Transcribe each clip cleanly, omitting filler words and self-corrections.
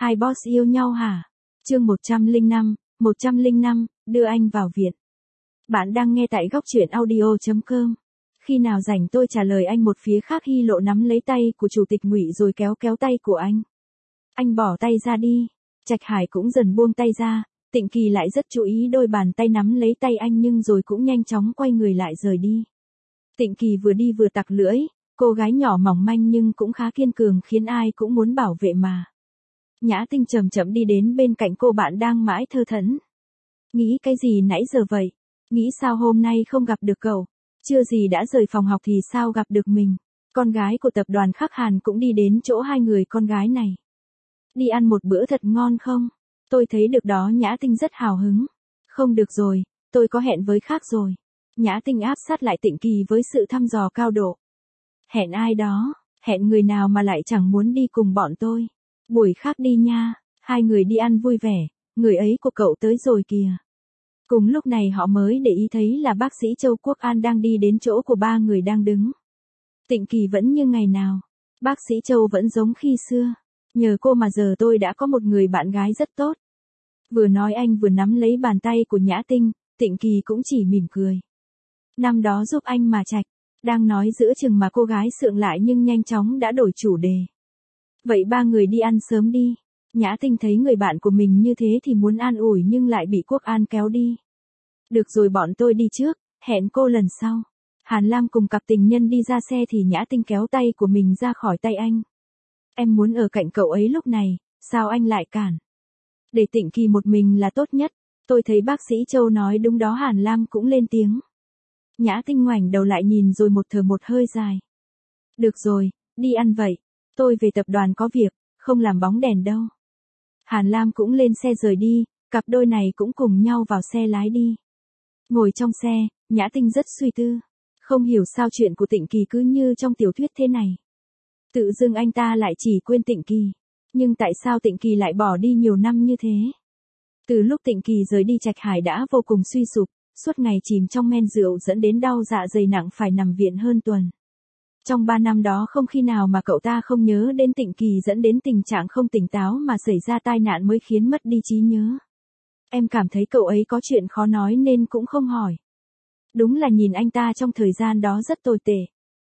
Hai boss yêu nhau hả? Chương 105, đưa anh vào viện. Bạn đang nghe tại góc truyện audio.com. Khi nào rảnh tôi trả lời anh. Một phía khác Hy Lộ nắm lấy tay của chủ tịch Ngụy rồi kéo tay của anh. Anh bỏ tay ra đi. Trạch Hải cũng dần buông tay ra. Tịnh Kỳ lại rất chú ý đôi bàn tay nắm lấy tay anh nhưng rồi cũng nhanh chóng quay người lại rời đi. Tịnh Kỳ vừa đi vừa tặc lưỡi. Cô gái nhỏ mỏng manh nhưng cũng khá kiên cường khiến ai cũng muốn bảo vệ mà. Nhã Tinh chậm chậm đi đến bên cạnh cô. Bạn đang mãi thơ thẫn. Nghĩ cái gì nãy giờ vậy? Nghĩ sao hôm nay không gặp được cậu? Chưa gì đã rời phòng học thì sao gặp được mình? Con gái của tập đoàn Khắc Hàn cũng đi đến chỗ hai người con gái này. Đi ăn một bữa thật ngon không? Tôi thấy được đó. Nhã Tinh rất hào hứng. Không được rồi, tôi có hẹn với Khác rồi. Nhã Tinh áp sát lại Tịnh Kỳ với sự thăm dò cao độ. Hẹn ai đó? Hẹn người nào mà lại chẳng muốn đi cùng bọn tôi? Buổi khác đi nha. Hai người đi ăn vui vẻ. Người ấy của cậu tới rồi kìa. Cùng lúc này họ mới để ý thấy là bác sĩ Châu Quốc An đang đi đến chỗ của ba người đang đứng. Tịnh Kỳ vẫn như ngày nào. Bác sĩ Châu vẫn giống khi xưa. Nhờ cô mà giờ tôi đã có một người bạn gái rất tốt. Vừa nói anh vừa nắm lấy bàn tay của Nhã Tinh. Tịnh Kỳ cũng chỉ mỉm cười. Năm đó giúp anh mà Trạch. Đang nói giữa chừng mà cô gái sượng lại nhưng nhanh chóng đã đổi chủ đề. Vậy ba người đi ăn sớm đi. Nhã Tinh thấy người bạn của mình như thế thì muốn an ủi nhưng lại bị Quốc An kéo đi. Được rồi, bọn tôi đi trước, hẹn cô lần sau. Hàn Lam cùng cặp tình nhân đi ra xe thì Nhã Tinh kéo tay của mình ra khỏi tay anh. Em muốn ở cạnh cậu ấy lúc này, sao anh lại cản? Để Tịnh Kỳ một mình là tốt nhất. Tôi thấy bác sĩ Châu nói đúng đó. Hàn Lam cũng lên tiếng. Nhã Tinh ngoảnh đầu lại nhìn rồi thở một hơi dài. Được rồi, đi ăn vậy. Tôi về tập đoàn có việc, không làm bóng đèn đâu. Hàn Lam cũng lên xe rời đi, cặp đôi này cũng cùng nhau vào xe lái đi. Ngồi trong xe, Nhã Tinh rất suy tư. Không hiểu sao chuyện của Tịnh Kỳ cứ như trong tiểu thuyết thế này. Tự dưng anh ta lại chỉ quên Tịnh Kỳ. Nhưng tại sao Tịnh Kỳ lại bỏ đi nhiều năm như thế? Từ lúc Tịnh Kỳ rời đi Trạch Hải đã vô cùng suy sụp, suốt ngày chìm trong men rượu dẫn đến đau dạ dày nặng phải nằm viện hơn tuần. Trong 3 năm đó không khi nào mà cậu ta không nhớ đến Tịnh Kỳ dẫn đến tình trạng không tỉnh táo mà xảy ra tai nạn mới khiến mất đi trí nhớ. Em cảm thấy cậu ấy có chuyện khó nói nên cũng không hỏi. Đúng là nhìn anh ta trong thời gian đó rất tồi tệ.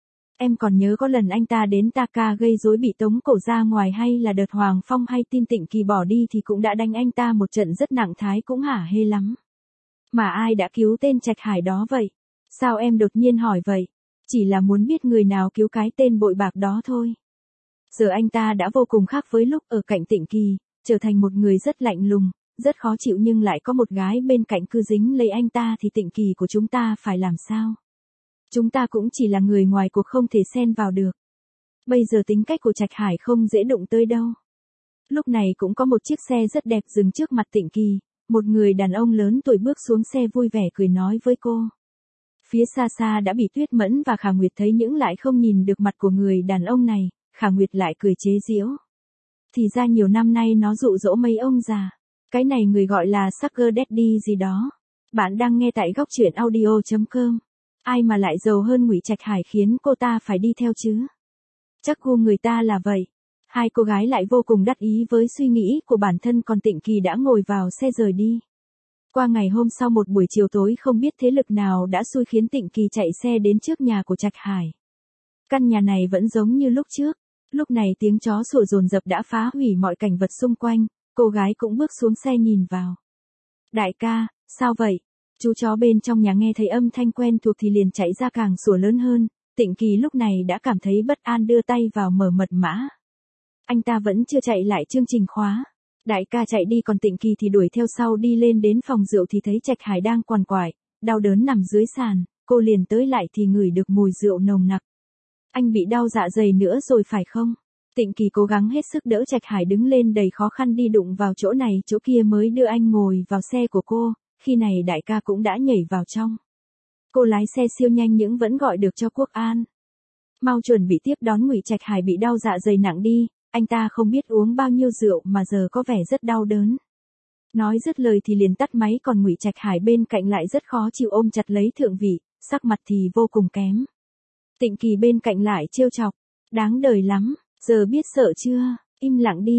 Em còn nhớ có lần anh ta đến Taka gây rối bị tống cổ ra ngoài, hay là đợt Hoàng Phong hay tin Tịnh Kỳ bỏ đi thì cũng đã đánh anh ta một trận rất nặng, thái cũng hả hê lắm. Mà ai đã cứu tên Trạch Hải đó vậy? Sao em đột nhiên hỏi vậy? Chỉ là muốn biết người nào cứu cái tên bội bạc đó thôi. Giờ anh ta đã vô cùng khác với lúc ở cạnh Tịnh Kỳ, trở thành một người rất lạnh lùng, rất khó chịu nhưng lại có một gái bên cạnh cứ dính lấy anh ta thì Tịnh Kỳ của chúng ta phải làm sao? Chúng ta cũng chỉ là người ngoài cuộc không thể xen vào được. Bây giờ tính cách của Trạch Hải không dễ đụng tới đâu. Lúc này cũng có một chiếc xe rất đẹp dừng trước mặt Tịnh Kỳ, một người đàn ông lớn tuổi bước xuống xe vui vẻ cười nói với cô. Phía xa xa đã bị Tuyết Mẫn và Khả Nguyệt thấy nhưng lại không nhìn được mặt của người đàn ông này, Khả Nguyệt lại cười chế giễu. Thì ra nhiều năm nay nó dụ dỗ mấy ông già. Cái này người gọi là Sugar Daddy gì đó. Bạn đang nghe tại góc truyện audio.com. Ai mà lại giàu hơn Ngụy Trạch Hải khiến cô ta phải đi theo chứ? Chắc gu người ta là vậy. Hai cô gái lại vô cùng đắc ý với suy nghĩ của bản thân, còn Tịnh Kỳ đã ngồi vào xe rời đi. Qua ngày hôm sau một buổi chiều tối không biết thế lực nào đã xui khiến Tịnh Kỳ chạy xe đến trước nhà của Trạch Hải. Căn nhà này vẫn giống như lúc trước. Lúc này tiếng chó sủa dồn dập đã phá hủy mọi cảnh vật xung quanh. Cô gái cũng bước xuống xe nhìn vào. Đại ca, sao vậy? Chú chó bên trong nhà nghe thấy âm thanh quen thuộc thì liền chạy ra càng sủa lớn hơn. Tịnh Kỳ lúc này đã cảm thấy bất an đưa tay vào mở mật mã. Anh ta vẫn chưa chạy lại chương trình khóa. Đại ca chạy đi còn Tịnh Kỳ thì đuổi theo sau, đi lên đến phòng rượu thì thấy Trạch Hải đang quằn quại, đau đớn nằm dưới sàn, cô liền tới lại thì ngửi được mùi rượu nồng nặc. Anh bị đau dạ dày nữa rồi phải không? Tịnh Kỳ cố gắng hết sức đỡ Trạch Hải đứng lên, đầy khó khăn đi đụng vào chỗ này chỗ kia mới đưa anh ngồi vào xe của cô, khi này đại ca cũng đã nhảy vào trong. Cô lái xe siêu nhanh nhưng vẫn gọi được cho Quốc An. Mau chuẩn bị tiếp đón Ngụy Trạch Hải bị đau dạ dày nặng đi. Anh ta không biết uống bao nhiêu rượu mà giờ có vẻ rất đau đớn. Nói dứt lời thì liền tắt máy, còn Ngụy Trạch Hải bên cạnh lại rất khó chịu ôm chặt lấy Thượng Vị, sắc mặt thì vô cùng kém. Tịnh Kỳ bên cạnh lại trêu chọc. Đáng đời lắm, giờ biết sợ chưa? Im lặng đi,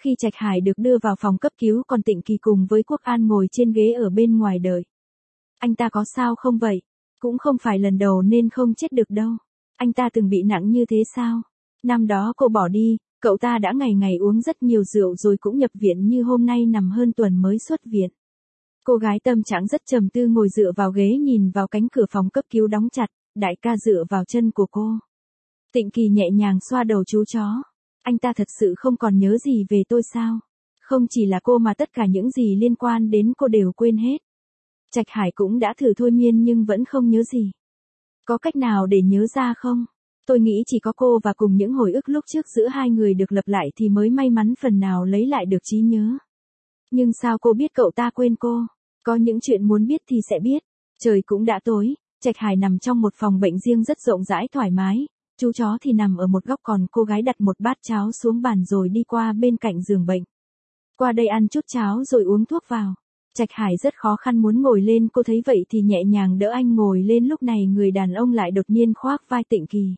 Khi Trạch Hải được đưa vào phòng cấp cứu còn Tịnh Kỳ cùng với Quốc An ngồi trên ghế ở bên ngoài đợi. Anh ta có sao không vậy? Cũng không phải lần đầu nên không chết được đâu. Anh ta từng bị nặng như thế sao? Năm đó cô bỏ đi, cậu ta đã ngày ngày uống rất nhiều rượu rồi cũng nhập viện như hôm nay nằm hơn tuần mới xuất viện. Cô gái tâm trạng rất trầm tư ngồi dựa vào ghế nhìn vào cánh cửa phòng cấp cứu đóng chặt, đại ca dựa vào chân của cô. Tịnh Kỳ nhẹ nhàng xoa đầu chú chó. Anh ta thật sự không còn nhớ gì về tôi sao? Không chỉ là cô mà tất cả những gì liên quan đến cô đều quên hết. Trạch Hải cũng đã thử thôi miên nhưng vẫn không nhớ gì. Có cách nào để nhớ ra không? Tôi nghĩ chỉ có cô và cùng những hồi ức lúc trước giữa hai người được lập lại thì mới may mắn phần nào lấy lại được trí nhớ. Nhưng sao cô biết cậu ta quên cô? Có những chuyện muốn biết thì sẽ biết. Trời cũng đã tối, Trạch Hải nằm trong một phòng bệnh riêng rất rộng rãi thoải mái. Chú chó thì nằm ở một góc còn cô gái đặt một bát cháo xuống bàn rồi đi qua bên cạnh giường bệnh. Qua đây ăn chút cháo rồi uống thuốc vào. Trạch Hải rất khó khăn muốn ngồi lên, cô thấy vậy thì nhẹ nhàng đỡ anh ngồi lên. Lúc này người đàn ông lại đột nhiên khoác vai Tịnh Kỳ.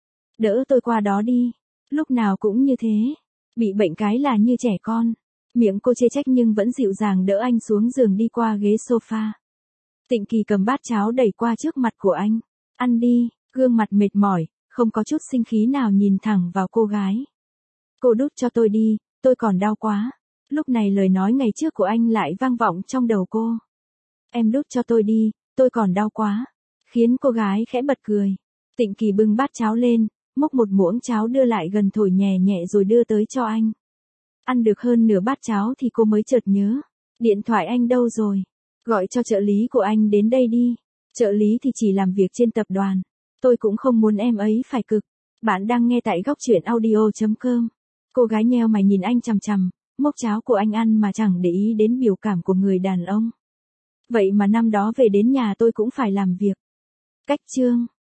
Đỡ tôi qua đó đi. Lúc nào cũng như thế. Bị bệnh cái là như trẻ con. Miệng cô chê trách nhưng vẫn dịu dàng đỡ anh xuống giường đi qua ghế sofa. Tịnh Kỳ cầm bát cháo đẩy qua trước mặt của anh. Ăn đi, gương mặt mệt mỏi, không có chút sinh khí nào nhìn thẳng vào cô gái. Cô đút cho tôi đi, tôi còn đau quá. Lúc này lời nói ngày trước của anh lại vang vọng trong đầu cô. Em đút cho tôi đi, tôi còn đau quá. Khiến cô gái khẽ bật cười. Tịnh Kỳ bưng bát cháo lên, múc một muỗng cháo đưa lại gần thổi nhẹ nhẹ rồi đưa tới cho anh. Ăn được hơn nửa bát cháo thì cô mới chợt nhớ. Điện thoại anh đâu rồi? Gọi cho trợ lý của anh đến đây đi. Trợ lý thì chỉ làm việc trên tập đoàn. Tôi cũng không muốn em ấy phải cực. Bạn đang nghe tại góc truyện audio.com. Cô gái nheo mày nhìn anh chằm chằm, múc cháo của anh ăn mà chẳng để ý đến biểu cảm của người đàn ông. Vậy mà năm đó về đến nhà tôi cũng phải làm việc. Cách chương